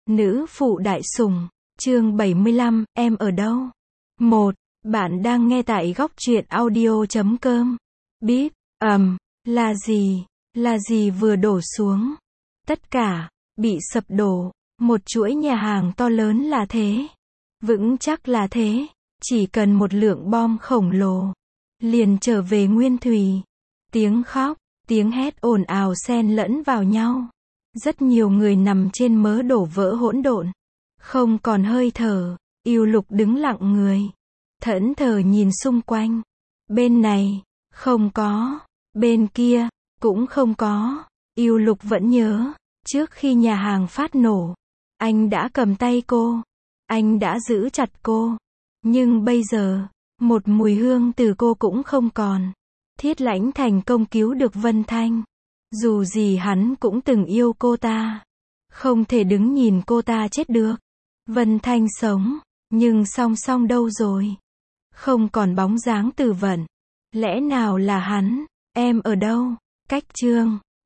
Nữ phụ đại sủng, chương 75, em ở đâu? 1. Bạn đang nghe tại góc truyện audio.com. Bíp, là gì? Là gì vừa đổ xuống? Tất cả, bị sập đổ. Một chuỗi nhà hàng to lớn là thế. Vững chắc là thế. Chỉ cần một lượng bom khổng lồ. Liền trở về nguyên thủy. Tiếng khóc, tiếng hét ồn ào xen lẫn vào nhau. Rất nhiều người nằm trên mớ đổ vỡ hỗn độn. Không còn hơi thở. Yêu Lục đứng lặng người. Thẫn thờ nhìn xung quanh. Bên này, không có. Bên kia, cũng không có. Yêu Lục vẫn nhớ. Trước khi nhà hàng phát nổ, anh đã cầm tay cô. Anh đã giữ chặt cô. Nhưng bây giờ, một mùi hương từ cô cũng không còn. Thiết Lãnh thành công cứu được Vân Thanh. Dù gì hắn cũng từng yêu cô ta. Không thể đứng nhìn cô ta chết được. Vân Thanh sống, nhưng song song đâu rồi? Không còn bóng dáng Từ Vận. Lẽ nào là hắn? Em ở đâu? Cách chương